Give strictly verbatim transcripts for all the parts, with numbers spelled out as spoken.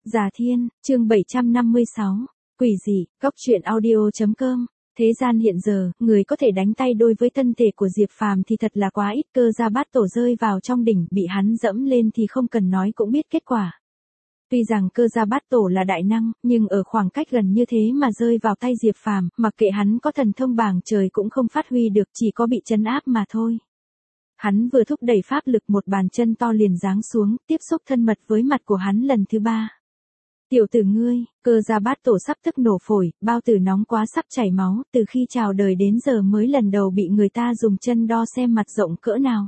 Già Thiên, chương bảy trăm năm mươi sáu, quỷ dị, góc truyện audio.com. Thế gian hiện giờ, người có thể đánh tay đôi với thân thể của Diệp Phàm thì thật là quá ít. Cơ Gia Bát Tổ rơi vào trong đỉnh, bị hắn dẫm lên thì không cần nói cũng biết kết quả. Tuy rằng Cơ Gia Bát Tổ là đại năng, nhưng ở khoảng cách gần như thế mà rơi vào tay Diệp Phàm, mặc kệ hắn có thần thông bảng trời cũng không phát huy được, chỉ có bị trấn áp mà thôi. Hắn vừa thúc đẩy pháp lực, một bàn chân to liền giáng xuống, tiếp xúc thân mật với mặt của hắn lần thứ ba. Tiểu tử ngươi, Cơ Gia Bát Tổ sắp tức nổ phổi, bao tử nóng quá sắp chảy máu, từ khi chào đời đến giờ mới lần đầu bị người ta dùng chân đo xem mặt rộng cỡ nào.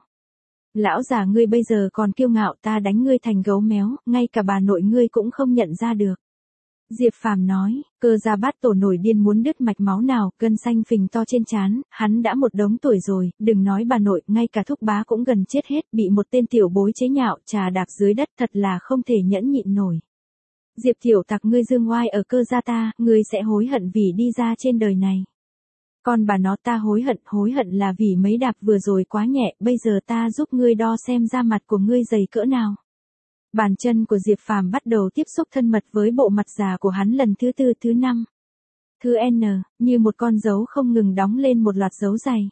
Lão già ngươi bây giờ còn kiêu ngạo, ta đánh ngươi thành gấu méo, ngay cả bà nội ngươi cũng không nhận ra được. Diệp Phàm nói. Cơ Gia Bát Tổ nổi điên muốn đứt mạch máu nào, gân xanh phình to trên trán, hắn đã một đống tuổi rồi, đừng nói bà nội, ngay cả thúc bá cũng gần chết hết, bị một tên tiểu bối chế nhạo, trà đạp dưới đất, thật là không thể nhẫn nhịn nổi. Diệp tiểu tặc, ngươi dương oai ở Cơ gia ta, ngươi sẽ hối hận vì đi ra trên đời này. Còn bà nó, ta hối hận, hối hận là vì mấy đạp vừa rồi quá nhẹ, bây giờ ta giúp ngươi đo xem da mặt của ngươi dày cỡ nào. Bàn chân của Diệp Phàm bắt đầu tiếp xúc thân mật với bộ mặt già của hắn lần thứ tư, thứ năm, thứ N, như một con dấu không ngừng đóng lên một loạt dấu dày.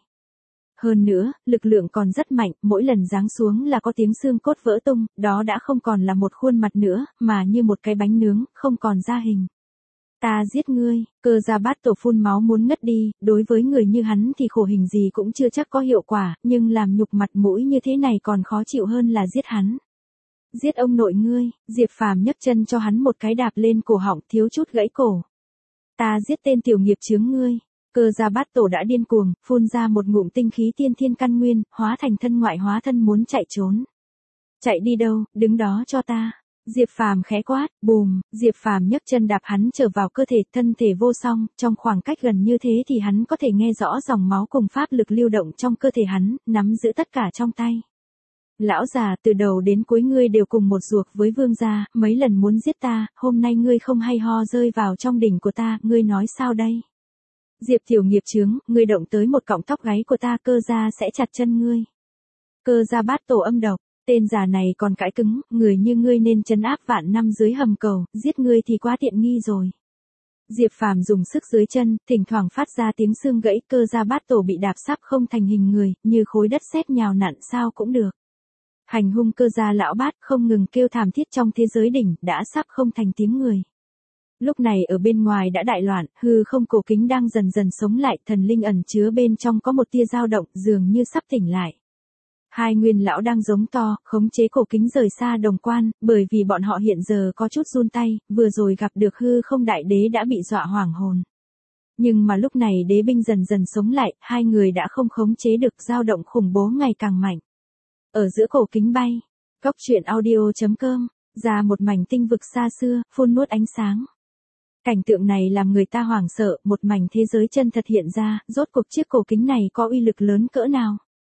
Hơn nữa, lực lượng còn rất mạnh, mỗi lần giáng xuống là có tiếng xương cốt vỡ tung, đó đã không còn là một khuôn mặt nữa, mà như một cái bánh nướng, không còn da hình. Ta giết ngươi. Cơ Gia Bát Tổ phun máu muốn ngất đi, đối với người như hắn thì khổ hình gì cũng chưa chắc có hiệu quả, nhưng làm nhục mặt mũi như thế này còn khó chịu hơn là giết hắn. Giết ông nội ngươi. Diệp Phàm nhấc chân cho hắn một cái đạp lên cổ họng, thiếu chút gãy cổ. Ta giết tên tiểu nghiệp chướng ngươi. Cơ Gia Bát Tổ đã điên cuồng, phun ra một ngụm tinh khí tiên thiên căn nguyên, hóa thành thân ngoại hóa thân muốn chạy trốn. Chạy đi đâu, đứng đó cho ta. Diệp Phàm khẽ quát, bùm, Diệp Phàm nhấc chân đạp hắn trở vào cơ thể, thân thể vô song, trong khoảng cách gần như thế thì hắn có thể nghe rõ dòng máu cùng pháp lực lưu động trong cơ thể hắn, nắm giữ tất cả trong tay. Lão già, từ đầu đến cuối ngươi đều cùng một ruột với vương gia, mấy lần muốn giết ta, hôm nay ngươi không hay ho rơi vào trong đỉnh của ta, ngươi nói sao đây? Diệp tiểu nghiệp chướng, ngươi động tới một cọng tóc gáy của ta, Cơ gia sẽ chặt chân ngươi. Cơ Gia Bát Tổ âm độc, tên già này còn cãi cứng, người như ngươi nên trấn áp vạn năm dưới hầm cầu, giết ngươi thì quá tiện nghi rồi. Diệp Phàm dùng sức dưới chân, thỉnh thoảng phát ra tiếng xương gãy, Cơ Gia Bát Tổ bị đạp sắp không thành hình người, như khối đất sét nhào nặn sao cũng được. Hành hung Cơ gia lão bát không ngừng kêu thảm thiết trong thế giới đỉnh, đã sắp không thành tiếng người. Lúc này ở bên ngoài đã đại loạn, hư không cổ kính đang dần dần sống lại, thần linh ẩn chứa bên trong có một tia dao động, dường như sắp tỉnh lại. Hai nguyên lão đang giống to, khống chế cổ kính rời xa đồng quan, bởi vì bọn họ hiện giờ có chút run tay, vừa rồi gặp được hư không đại đế đã bị dọa hoảng hồn. Nhưng mà lúc này đế binh dần dần sống lại, hai người đã không khống chế được, dao động khủng bố ngày càng mạnh. Ở giữa cổ kính bay, góc truyện audio.com, ra một mảnh tinh vực xa xưa, phun nuốt ánh sáng. Cảnh tượng này làm người ta hoảng sợ, một mảnh thế giới chân thật hiện ra, rốt cuộc chiếc cổ kính này có uy lực lớn cỡ nào.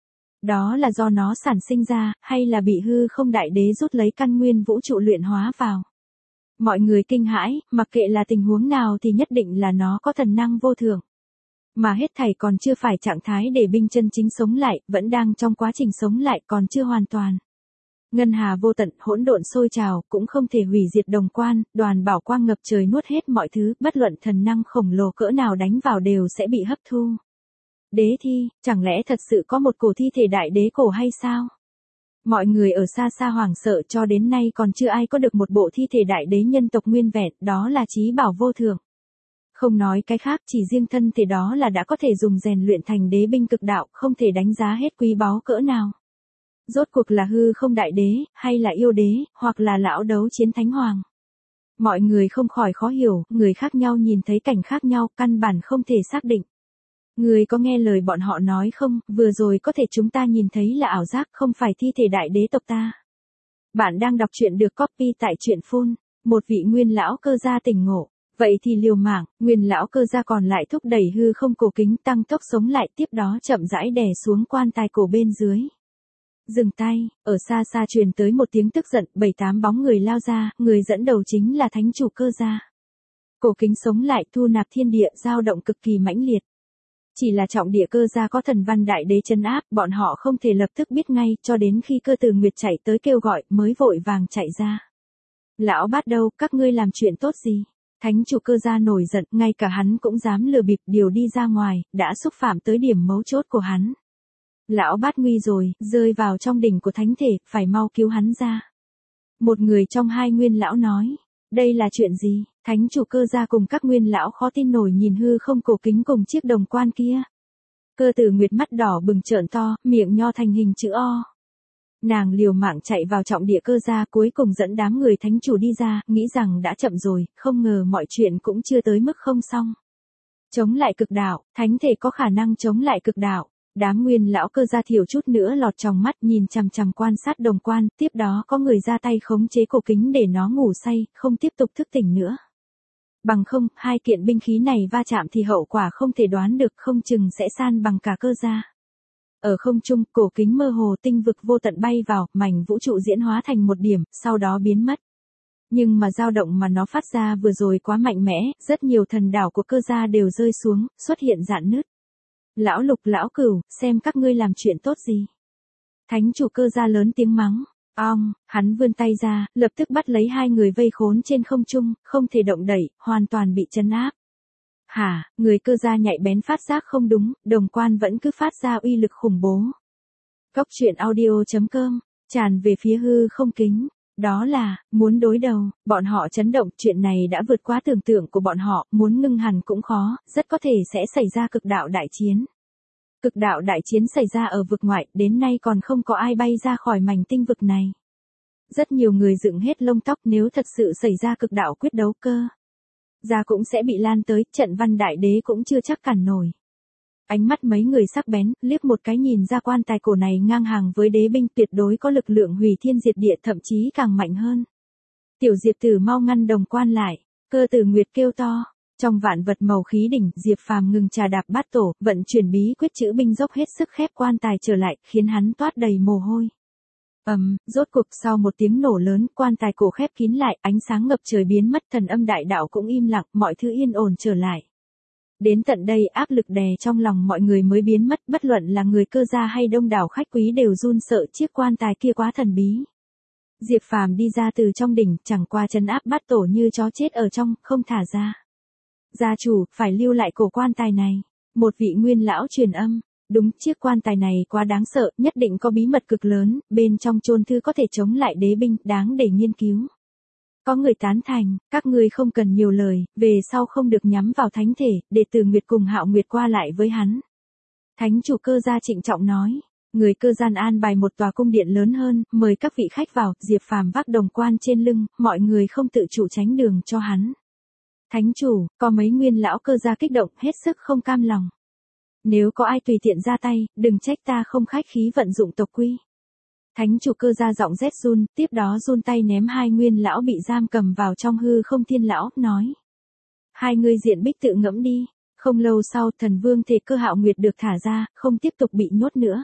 Đó là do nó sản sinh ra, hay là bị hư không đại đế rút lấy căn nguyên vũ trụ luyện hóa vào. Mọi người kinh hãi, mặc kệ là tình huống nào thì nhất định là nó có thần năng vô thượng. Mà hết thảy còn chưa phải trạng thái để binh chân chính sống lại, vẫn đang trong quá trình sống lại, còn chưa hoàn toàn. Ngân hà vô tận, hỗn độn sôi trào, cũng không thể hủy diệt đồng quan, đoàn bảo quang ngập trời nuốt hết mọi thứ, bất luận thần năng khổng lồ cỡ nào đánh vào đều sẽ bị hấp thu. Đế thi, chẳng lẽ thật sự có một cổ thi thể đại đế cổ hay sao? Mọi người ở xa xa hoảng sợ, cho đến nay còn chưa ai có được một bộ thi thể đại đế nhân tộc nguyên vẹn, đó là chí bảo vô thượng. Không nói cái khác, chỉ riêng thân thể đó là đã có thể dùng rèn luyện thành đế binh cực đạo, không thể đánh giá hết quý báu cỡ nào. Rốt cuộc là hư không đại đế, hay là yêu đế, hoặc là lão đấu chiến thánh hoàng. Mọi người không khỏi khó hiểu, người khác nhau nhìn thấy cảnh khác nhau, căn bản không thể xác định. Người có nghe lời bọn họ nói không, vừa rồi có thể chúng ta nhìn thấy là ảo giác, không phải thi thể đại đế tộc ta. Bạn đang đọc truyện được copy tại truyện phun, một vị nguyên lão Cơ gia tỉnh ngộ. Vậy thì liều mạng, nguyên lão Cơ gia còn lại thúc đẩy hư không cổ kính tăng tốc sống lại, tiếp đó chậm rãi đè xuống quan tài cổ bên dưới. Dừng tay, ở xa xa truyền tới một tiếng tức giận, bảy tám bóng người lao ra, người dẫn đầu chính là thánh chủ Cơ gia. Cổ kính sống lại, thu nạp thiên địa, dao động cực kỳ mãnh liệt. Chỉ là trọng địa Cơ gia có thần văn đại đế chân áp, bọn họ không thể lập tức biết ngay, cho đến khi Cơ Từ Nguyệt chạy tới kêu gọi, mới vội vàng chạy ra. Lão Bát đâu, các ngươi làm chuyện tốt gì? Thánh chủ Cơ Gia nổi giận, ngay cả hắn cũng dám lừa bịp điều đi ra ngoài, đã xúc phạm tới điểm mấu chốt của hắn. Lão Bát nguy rồi, rơi vào trong đỉnh của thánh thể, phải mau cứu hắn ra. Một người trong hai nguyên lão nói, đây là chuyện gì? Thánh chủ Cơ Gia cùng các nguyên lão khó tin nổi nhìn hư không cổ kính cùng chiếc đồng quan kia. Cơ Tử Nguyệt mắt đỏ bừng trợn to, miệng nho thành hình chữ O. Nàng liều mạng chạy vào trọng địa Cơ Gia, cuối cùng dẫn đám người thánh chủ đi ra, nghĩ rằng đã chậm rồi, không ngờ mọi chuyện cũng chưa tới mức không xong. Chống lại cực đạo, thánh thể có khả năng chống lại cực đạo. Đám nguyên lão Cơ Gia thiểu chút nữa lọt trong mắt nhìn chằm chằm quan sát đồng quan, tiếp đó có người ra tay khống chế cổ kính để nó ngủ say, không tiếp tục thức tỉnh nữa. Bằng không, hai kiện binh khí này va chạm thì hậu quả không thể đoán được, không chừng sẽ san bằng cả Cơ Gia. Ở không trung, cổ kính mơ hồ tinh vực vô tận bay vào, mảnh vũ trụ diễn hóa thành một điểm, sau đó biến mất. Nhưng mà dao động mà nó phát ra vừa rồi quá mạnh mẽ, rất nhiều thần đảo của Cơ Gia đều rơi xuống, xuất hiện rạn nứt. Lão Lục, lão Cửu, xem các ngươi làm chuyện tốt gì. Thánh chủ Cơ Gia lớn tiếng mắng. Ong, hắn vươn tay ra, lập tức bắt lấy hai người vây khốn trên không trung, không thể động đẩy, hoàn toàn bị trấn áp. Hả, người Cơ Gia nhạy bén phát giác không đúng, đồng quan vẫn cứ phát ra uy lực khủng bố. Góc truyện audio chấm com, tràn về phía hư không kính. Đó là, muốn đối đầu, bọn họ chấn động, chuyện này đã vượt quá tưởng tượng của bọn họ, muốn ngưng hẳn cũng khó, rất có thể sẽ xảy ra cực đạo đại chiến. Cực đạo đại chiến xảy ra ở vực ngoại, đến nay còn không có ai bay ra khỏi mảnh tinh vực này. Rất nhiều người dựng hết lông tóc, nếu thật sự xảy ra cực đạo quyết đấu Cơ Gia cũng sẽ bị lan tới, trận Văn Đại Đế cũng chưa chắc cản nổi. Ánh mắt mấy người sắc bén, liếc một cái nhìn ra quan tài cổ này ngang hàng với đế binh, tuyệt đối có lực lượng hủy thiên diệt địa, thậm chí càng mạnh hơn. Tiểu Diệp Tử mau ngăn đồng quan lại, Cơ Tử Nguyệt kêu to. Trong vạn vật màu khí đỉnh, Diệp Phàm ngừng trà đạp bát tổ, vận chuyển bí quyết chữ binh dốc hết sức khép quan tài trở lại, khiến hắn toát đầy mồ hôi. Ầm, um, rốt cuộc sau một tiếng nổ lớn, quan tài cổ khép kín lại, ánh sáng ngập trời biến mất, thần âm đại đạo cũng im lặng, mọi thứ yên ổn trở lại. Đến tận đây áp lực đè trong lòng mọi người mới biến mất, bất luận là người Cơ Gia hay đông đảo khách quý đều run sợ, chiếc quan tài kia quá thần bí. Diệp Phàm đi ra từ trong đỉnh, chẳng qua trấn áp bát tổ như chó chết ở trong, không thả ra. Gia chủ, phải lưu lại cổ quan tài này. Một vị nguyên lão truyền âm. Đúng, chiếc quan tài này quá đáng sợ, nhất định có bí mật cực lớn, bên trong chôn thư có thể chống lại đế binh, đáng để nghiên cứu. Có người tán thành, các ngươi không cần nhiều lời, về sau không được nhắm vào thánh thể, để Từ Nguyệt cùng Hạo Nguyệt qua lại với hắn. Thánh chủ Cơ Gia trịnh trọng nói, người Cơ Gia an bài một tòa cung điện lớn hơn, mời các vị khách vào, Diệp Phàm vác đồng quan trên lưng, mọi người không tự chủ tránh đường cho hắn. Thánh chủ, có mấy nguyên lão Cơ Gia kích động, hết sức không cam lòng. Nếu có ai tùy tiện ra tay, đừng trách ta không khách khí vận dụng tộc quy. Thánh chủ Cơ Gia giọng rét run, tiếp đó run tay ném hai nguyên lão bị giam cầm vào trong hư không thiên lão, nói. Hai người diện bích tự ngẫm đi. Không lâu sau, thần vương thể Cơ Hạo Nguyệt được thả ra, không tiếp tục bị nhốt nữa.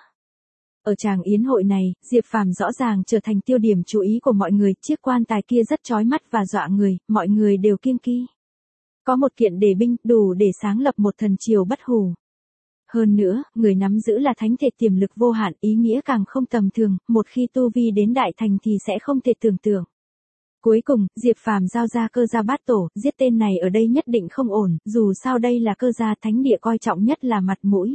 Ở tràng yến hội này, Diệp Phàm rõ ràng trở thành tiêu điểm chú ý của mọi người, chiếc quan tài kia rất chói mắt và dọa người, mọi người đều kiêng kỵ. Có một kiện đề binh, đủ để sáng lập một thần triều bất hủ. Hơn nữa, người nắm giữ là thánh thể tiềm lực vô hạn, ý nghĩa càng không tầm thường, một khi tu vi đến đại thành thì sẽ không thể tưởng tượng. Cuối cùng, Diệp Phàm giao ra Cơ Gia bát tổ, giết tên này ở đây nhất định không ổn, dù sao đây là Cơ Gia, thánh địa coi trọng nhất là mặt mũi.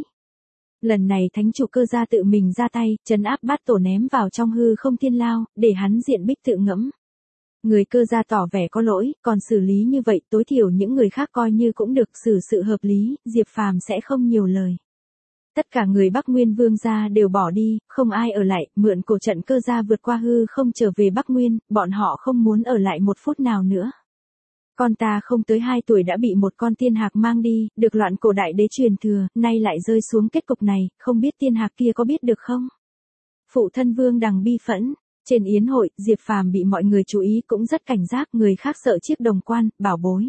Lần này thánh chủ Cơ Gia tự mình ra tay, trấn áp bát tổ ném vào trong hư không thiên lao, để hắn diện bích tự ngẫm. Người Cơ Gia tỏ vẻ có lỗi, còn xử lý như vậy, tối thiểu những người khác coi như cũng được xử sự hợp lý, Diệp Phàm sẽ không nhiều lời. Tất cả người Bắc Nguyên Vương gia đều bỏ đi, không ai ở lại, mượn cổ trận Cơ Gia vượt qua hư không trở về Bắc Nguyên, bọn họ không muốn ở lại một phút nào nữa. Con ta không tới hai tuổi đã bị một con tiên hạc mang đi, được loạn cổ đại đế truyền thừa, nay lại rơi xuống kết cục này, không biết tiên hạc kia có biết được không? Phụ thân Vương Đằng bi phẫn. Trên yến hội, Diệp Phàm bị mọi người chú ý cũng rất cảnh giác, người khác sợ chiếc đồng quan, bảo bối.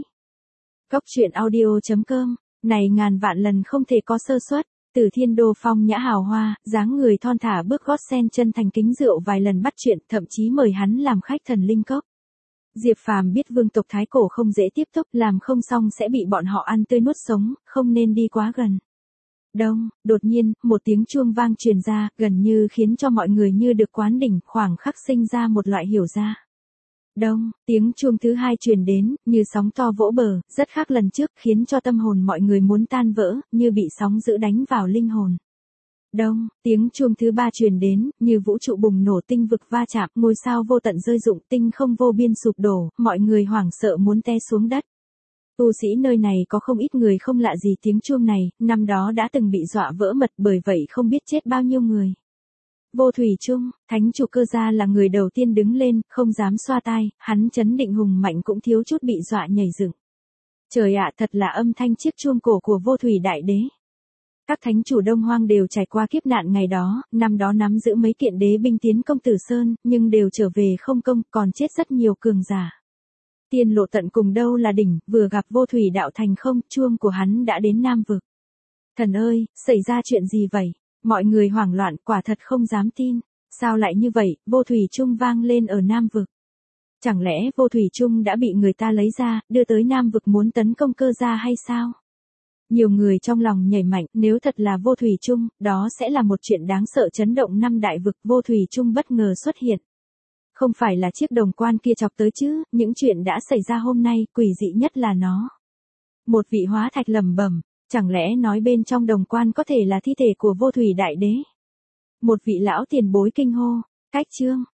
Góc truyện audio chấm com, này ngàn vạn lần không thể có sơ suất. Từ Thiên Đô phong nhã hào hoa, dáng người thon thả bước gót sen chân thành kính rượu vài lần bắt chuyện, thậm chí mời hắn làm khách thần linh cốc. Diệp Phàm biết vương tộc Thái Cổ không dễ tiếp xúc, làm không xong sẽ bị bọn họ ăn tươi nuốt sống, không nên đi quá gần. Đông, đột nhiên, một tiếng chuông vang truyền ra, gần như khiến cho mọi người như được quán đỉnh, khoảng khắc sinh ra một loại hiểu ra. Đông, tiếng chuông thứ hai truyền đến, như sóng to vỗ bờ, rất khác lần trước, khiến cho tâm hồn mọi người muốn tan vỡ, như bị sóng dữ đánh vào linh hồn. Đông, tiếng chuông thứ ba truyền đến, như vũ trụ bùng nổ, tinh vực va chạm, ngôi sao vô tận rơi rụng, tinh không vô biên sụp đổ, mọi người hoảng sợ muốn té xuống đất. Tu sĩ nơi này có không ít người không lạ gì tiếng chuông này, năm đó đã từng bị dọa vỡ mật, bởi vậy không biết chết bao nhiêu người. Vô thủy chung, thánh chủ Cơ Gia là người đầu tiên đứng lên, không dám xoa tai, hắn chấn định hùng mạnh cũng thiếu chút bị dọa nhảy dựng. Trời ạ, thật là âm thanh chiếc chuông cổ của Vô Thủy Đại Đế. Các thánh chủ Đông Hoang đều trải qua kiếp nạn ngày đó, năm đó nắm giữ mấy kiện đế binh tiến công Tử Sơn, nhưng đều trở về không công, còn chết rất nhiều cường giả. Tiên lộ tận cùng đâu là đỉnh, vừa gặp Vô Thủy đạo thành không, chuông của hắn đã đến Nam Vực. Thần ơi, xảy ra chuyện gì vậy? Mọi người hoảng loạn, quả thật không dám tin. Sao lại như vậy, Vô Thủy Chung vang lên ở Nam Vực. Chẳng lẽ Vô Thủy Chung đã bị người ta lấy ra, đưa tới Nam Vực muốn tấn công Cơ Gia hay sao? Nhiều người trong lòng nhảy mạnh, nếu thật là Vô Thủy Chung, đó sẽ là một chuyện đáng sợ chấn động năm đại vực. Vô Thủy Chung bất ngờ xuất hiện. Không phải là chiếc đồng quan kia chọc tới chứ, những chuyện đã xảy ra hôm nay, quỷ dị nhất là nó. Một vị hóa thạch lẩm bẩm, chẳng lẽ nói bên trong đồng quan có thể là thi thể của Vô Thủy Đại Đế? Một vị lão tiền bối kinh hô, cách chương.